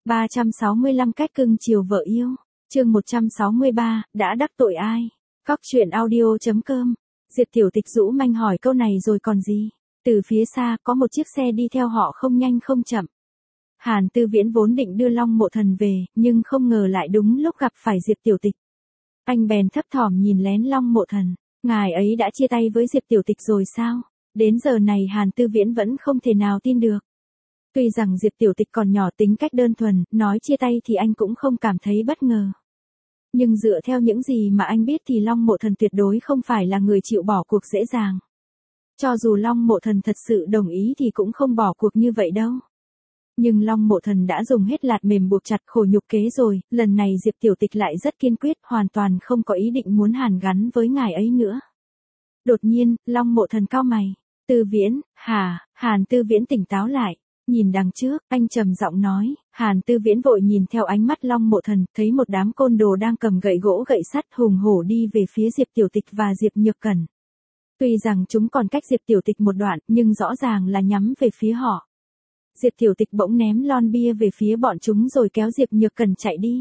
365 cách cưng chiều vợ yêu. Chương 163, đã đắc tội ai? Góc truyện audio.com. Diệp Tiểu Tịch rũ manh hỏi câu này rồi còn gì? Từ phía xa có một chiếc xe đi theo họ không nhanh không chậm. Hàn Tư Viễn vốn định đưa Long Mộ Thần về, nhưng không ngờ lại đúng lúc gặp phải Diệp Tiểu Tịch. Anh bèn thấp thỏm nhìn lén Long Mộ Thần, ngài ấy đã chia tay với Diệp Tiểu Tịch rồi sao? Đến giờ này Hàn Tư Viễn vẫn không thể nào tin được. Tuy rằng Diệp Tiểu Tịch còn nhỏ tính cách đơn thuần, nói chia tay thì anh cũng không cảm thấy bất ngờ. Nhưng dựa theo những gì mà anh biết thì Long Mộ Thần tuyệt đối không phải là người chịu bỏ cuộc dễ dàng. Cho dù Long Mộ Thần thật sự đồng ý thì cũng không bỏ cuộc như vậy đâu. Nhưng Long Mộ Thần đã dùng hết lạt mềm buộc chặt khổ nhục kế rồi, lần này Diệp Tiểu Tịch lại rất kiên quyết, hoàn toàn không có ý định muốn hàn gắn với ngài ấy nữa. Đột nhiên, Long Mộ Thần cau mày. Tư Viễn, hả? Hàn Tư Viễn tỉnh táo lại. Nhìn đằng trước, anh trầm giọng nói. Hàn Tư Viễn vội nhìn theo ánh mắt Long Mộ Thần, thấy một đám côn đồ đang cầm gậy gỗ gậy sắt hùng hổ đi về phía Diệp Tiểu Tịch và Diệp Nhược Cẩn. Tuy rằng chúng còn cách Diệp Tiểu Tịch một đoạn, nhưng rõ ràng là nhắm về phía họ. Diệp Tiểu Tịch bỗng ném lon bia về phía bọn chúng rồi kéo Diệp Nhược Cẩn chạy đi.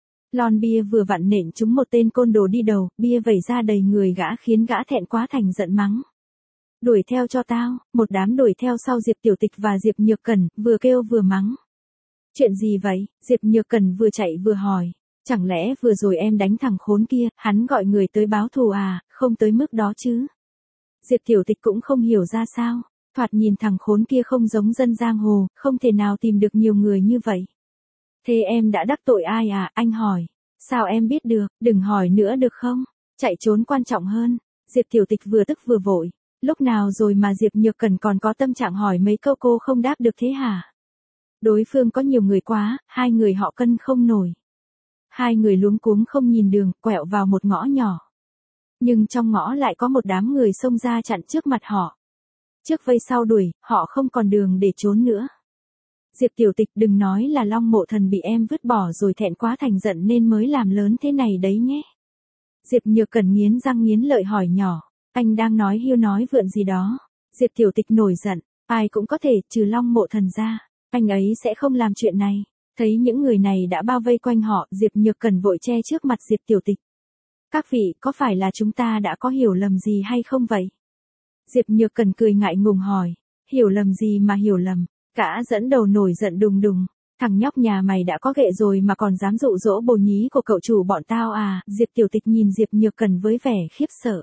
Lon bia vừa vặn nện trúng một tên côn đồ đi đầu, bia vẩy ra đầy người gã khiến gã thẹn quá thành giận mắng. Đuổi theo cho tao, một đám đuổi theo sau Diệp Tiểu Tịch và Diệp Nhược Cẩn, vừa kêu vừa mắng. Chuyện gì vậy? Diệp Nhược Cẩn vừa chạy vừa hỏi. Chẳng lẽ vừa rồi em đánh thằng khốn kia, hắn gọi người tới báo thù à, không tới mức đó chứ. Diệp Tiểu Tịch cũng không hiểu ra sao, thoạt nhìn thằng khốn kia không giống dân giang hồ, không thể nào tìm được nhiều người như vậy. Thế em đã đắc tội ai à, anh hỏi. Sao em biết được, đừng hỏi nữa được không? Chạy trốn quan trọng hơn. Diệp Tiểu Tịch vừa tức vừa vội. Lúc nào rồi mà Diệp Nhược Cẩn còn có tâm trạng hỏi mấy câu cô không đáp được thế hả? Đối phương có nhiều người quá, hai người họ cân không nổi. Hai người luống cuống không nhìn đường, quẹo vào một ngõ nhỏ. Nhưng trong ngõ lại có một đám người xông ra chặn trước mặt họ. Trước vây sau đuổi, họ không còn đường để trốn nữa. Diệp Tiểu Tịch, đừng nói là Long Mộ Thần bị em vứt bỏ rồi thẹn quá thành giận nên mới làm lớn thế này đấy nhé. Diệp Nhược Cẩn nghiến răng nghiến lợi hỏi nhỏ. Anh đang nói hiu nói vượn gì đó. Diệp Tiểu Tịch nổi giận. Ai cũng có thể, trừ Long Mộ Thần ra. Anh ấy sẽ không làm chuyện này. Thấy những người này đã bao vây quanh họ, Diệp Nhược Cẩn vội che trước mặt Diệp Tiểu Tịch. Các vị, có phải là chúng ta đã có hiểu lầm gì hay không vậy? Diệp Nhược Cẩn cười ngại ngùng hỏi. Hiểu lầm gì mà hiểu lầm? Gã dẫn đầu nổi giận đùng đùng. Thằng nhóc nhà mày đã có ghệ rồi mà còn dám dụ dỗ bồ nhí của cậu chủ bọn tao à? Diệp Tiểu Tịch nhìn Diệp Nhược Cẩn với vẻ khiếp sợ.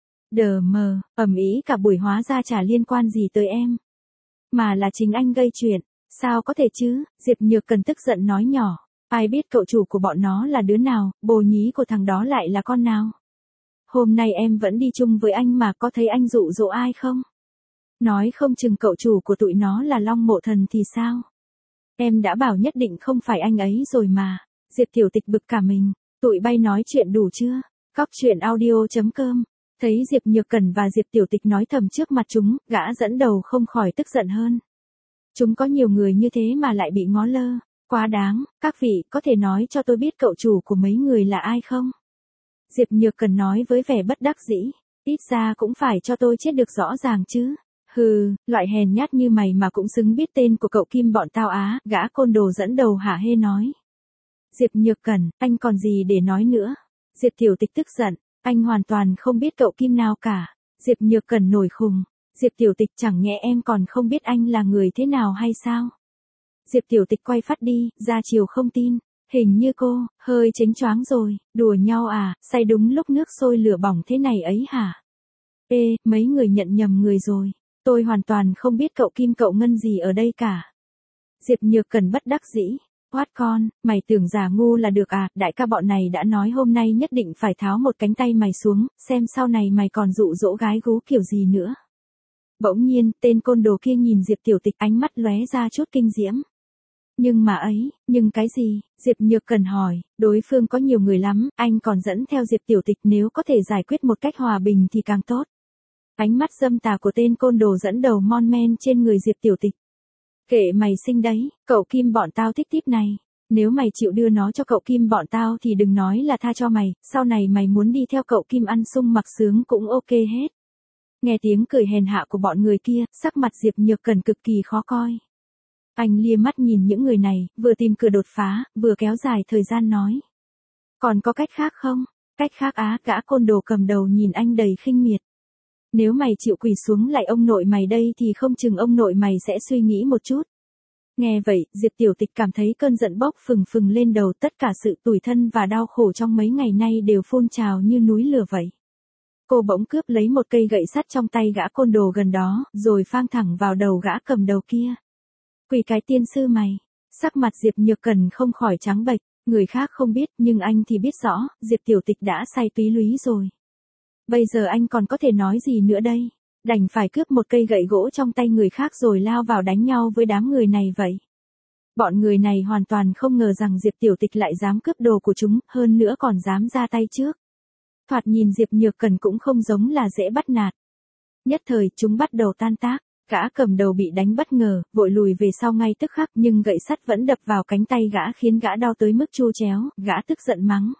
Đờ mờ, ầm ĩ cả buổi hóa ra chả liên quan gì tới em. Mà là chính anh gây chuyện. Sao có thể chứ? Diệp Nhược Cẩn tức giận nói nhỏ. Ai biết cậu chủ của bọn nó là đứa nào, bồ nhí của thằng đó lại là con nào? Hôm nay em vẫn đi chung với anh mà có thấy anh dụ dỗ ai không? Nói không chừng cậu chủ của tụi nó là Long Mộ Thần thì sao? Em đã bảo nhất định không phải anh ấy rồi mà. Diệp Tiểu Tịch bực cả mình. Tụi bay nói chuyện đủ chưa? Góc truyện audio.com. Thấy Diệp Nhược Cẩn và Diệp Tiểu Tịch nói thầm trước mặt chúng, gã dẫn đầu không khỏi tức giận hơn. Chúng có nhiều người như thế mà lại bị ngó lơ. Quá đáng, các vị có thể nói cho tôi biết cậu chủ của mấy người là ai không? Diệp Nhược Cẩn nói với vẻ bất đắc dĩ. Ít ra cũng phải cho tôi chết được rõ ràng chứ. Hừ, loại hèn nhát như mày mà cũng xứng biết tên của cậu Kim bọn tao á, gã côn đồ dẫn đầu hả hê nói. Diệp Nhược Cẩn, anh còn gì để nói nữa? Diệp Tiểu Tịch tức giận. Anh hoàn toàn không biết cậu Kim nào cả. Diệp Nhược Cẩn nổi khùng. Diệp Tiểu Tịch, chẳng nhẽ em còn không biết anh là người thế nào hay sao? Diệp Tiểu Tịch quay phát đi, ra chiều không tin. Hình như cô, hơi chếnh choáng rồi, đùa nhau à, say đúng lúc nước sôi lửa bỏng thế này ấy hả? Ê, mấy người nhận nhầm người rồi. Tôi hoàn toàn không biết cậu Kim cậu Ngân gì ở đây cả. Diệp Nhược Cẩn bất đắc dĩ. Quát con, mày tưởng giả ngu là được à, đại ca bọn này đã nói hôm nay nhất định phải tháo một cánh tay mày xuống, xem sau này mày còn dụ dỗ gái gú kiểu gì nữa. Bỗng nhiên, tên côn đồ kia nhìn Diệp Tiểu Tịch ánh mắt lóe ra chút kinh diễm. Nhưng mà ấy, nhưng cái gì? Diệp Nhược Cẩn hỏi, đối phương có nhiều người lắm, anh còn dẫn theo Diệp Tiểu Tịch, nếu có thể giải quyết một cách hòa bình thì càng tốt. Ánh mắt dâm tà của tên côn đồ dẫn đầu mon men trên người Diệp Tiểu Tịch. Kệ mày xinh đấy, cậu Kim bọn tao thích típ này. Nếu mày chịu đưa nó cho cậu Kim bọn tao thì đừng nói là tha cho mày, sau này mày muốn đi theo cậu Kim ăn sung mặc sướng cũng ok hết. Nghe tiếng cười hèn hạ của bọn người kia, sắc mặt Diệp Nhược Cẩn cực kỳ khó coi. Anh lia mắt nhìn những người này, vừa tìm cửa đột phá, vừa kéo dài thời gian nói. Còn có cách khác không? Cách khác á, gã côn đồ cầm đầu nhìn anh đầy khinh miệt. Nếu mày chịu quỳ xuống lại ông nội mày đây thì không chừng ông nội mày sẽ suy nghĩ một chút. Nghe vậy, Diệp Tiểu Tịch cảm thấy cơn giận bốc phừng phừng lên đầu, tất cả sự tủi thân và đau khổ trong mấy ngày nay đều phun trào như núi lửa vậy. Cô bỗng cướp lấy một cây gậy sắt trong tay gã côn đồ gần đó, rồi phang thẳng vào đầu gã cầm đầu kia. Quỳ cái tiên sư mày. Sắc mặt Diệp Nhược Cần không khỏi trắng bệch, người khác không biết nhưng anh thì biết rõ, Diệp Tiểu Tịch đã say túy lúy rồi. Bây giờ anh còn có thể nói gì nữa đây? Đành phải cướp một cây gậy gỗ trong tay người khác rồi lao vào đánh nhau với đám người này vậy. Bọn người này hoàn toàn không ngờ rằng Diệp Tiểu Tịch lại dám cướp đồ của chúng, hơn nữa còn dám ra tay trước. Thoạt nhìn Diệp Nhược Cần cũng không giống là dễ bắt nạt. Nhất thời chúng bắt đầu tan tác, gã cầm đầu bị đánh bất ngờ, vội lùi về sau ngay tức khắc nhưng gậy sắt vẫn đập vào cánh tay gã khiến gã đau tới mức chu chéo, gã tức giận mắng.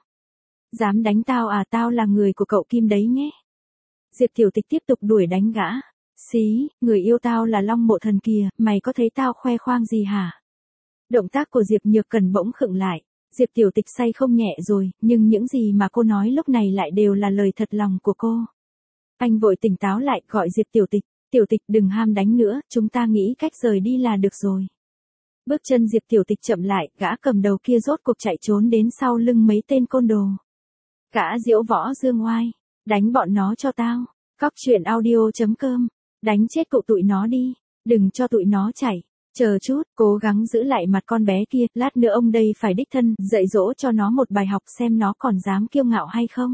Dám đánh tao à, tao là người của cậu Kim đấy nhé. Diệp Tiểu Tịch tiếp tục đuổi đánh gã. Xí, người yêu tao là Long Mộ Thần kìa, mày có thấy tao khoe khoang gì hả? Động tác của Diệp Nhược Cần bỗng khựng lại. Diệp Tiểu Tịch say không nhẹ rồi, nhưng những gì mà cô nói lúc này lại đều là lời thật lòng của cô. Anh vội tỉnh táo lại, gọi Diệp Tiểu Tịch. Tiểu Tịch đừng ham đánh nữa, chúng ta nghĩ cách rời đi là được rồi. Bước chân Diệp Tiểu Tịch chậm lại, gã cầm đầu kia rốt cuộc chạy trốn đến sau lưng mấy tên côn đồ. Gã diễu võ dương oai. Đánh bọn nó cho tao. Cóc truyện audio.com. Đánh chết cụ tụi nó đi. Đừng cho tụi nó chạy. Chờ chút, cố gắng giữ lại mặt con bé kia, lát nữa ông đây phải đích thân, dạy dỗ cho nó một bài học xem nó còn dám kiêu ngạo hay không.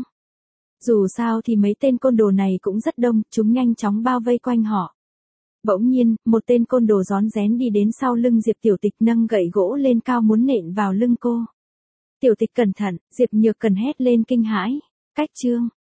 Dù sao thì mấy tên côn đồ này cũng rất đông, chúng nhanh chóng bao vây quanh họ. Bỗng nhiên, một tên côn đồ rón rén đi đến sau lưng Diệp Tiểu Tịch nâng gậy gỗ lên cao muốn nện vào lưng cô. Tiểu Tịch cẩn thận, Diệp Nhược Cần hét lên kinh hãi. Cách chương.